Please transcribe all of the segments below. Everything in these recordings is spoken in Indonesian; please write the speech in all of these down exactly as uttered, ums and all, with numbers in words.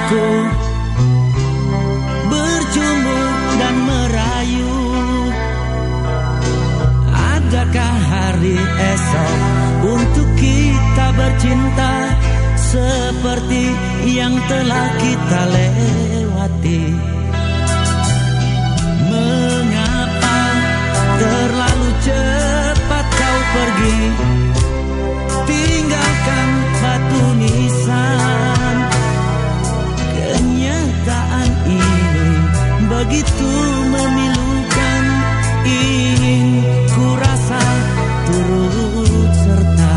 bersamaku, berjumpa dan merayu. Adakah hari esok untuk kita bercinta seperti yang telah kita lewati? Mengapa terlalu cepat kau pergi, tinggalkan batu nisan? Kenyataan ini begitu memilukan, ingin ku rasa turut serta.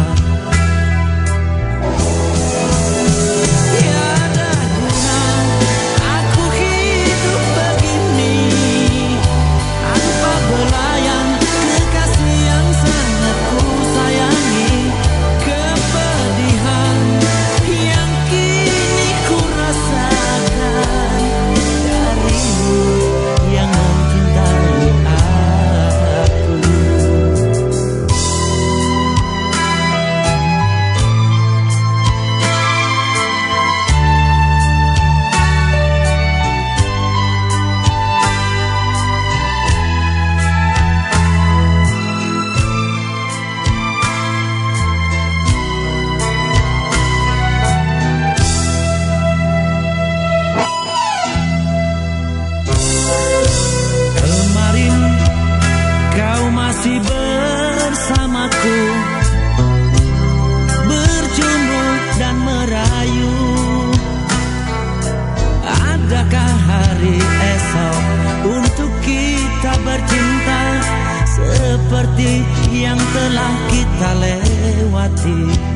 Tiada guna aku hidup begini tanpa belayan kekasih yang sangat ku sayangi. Kepedihan yang kini ku rasakan darimu yang mencintai aku. Kemarin kau masih bersamaku, berjumpa dan merayu. Adakah hari esok untuk kita bercinta seperti yang telah kita lewati?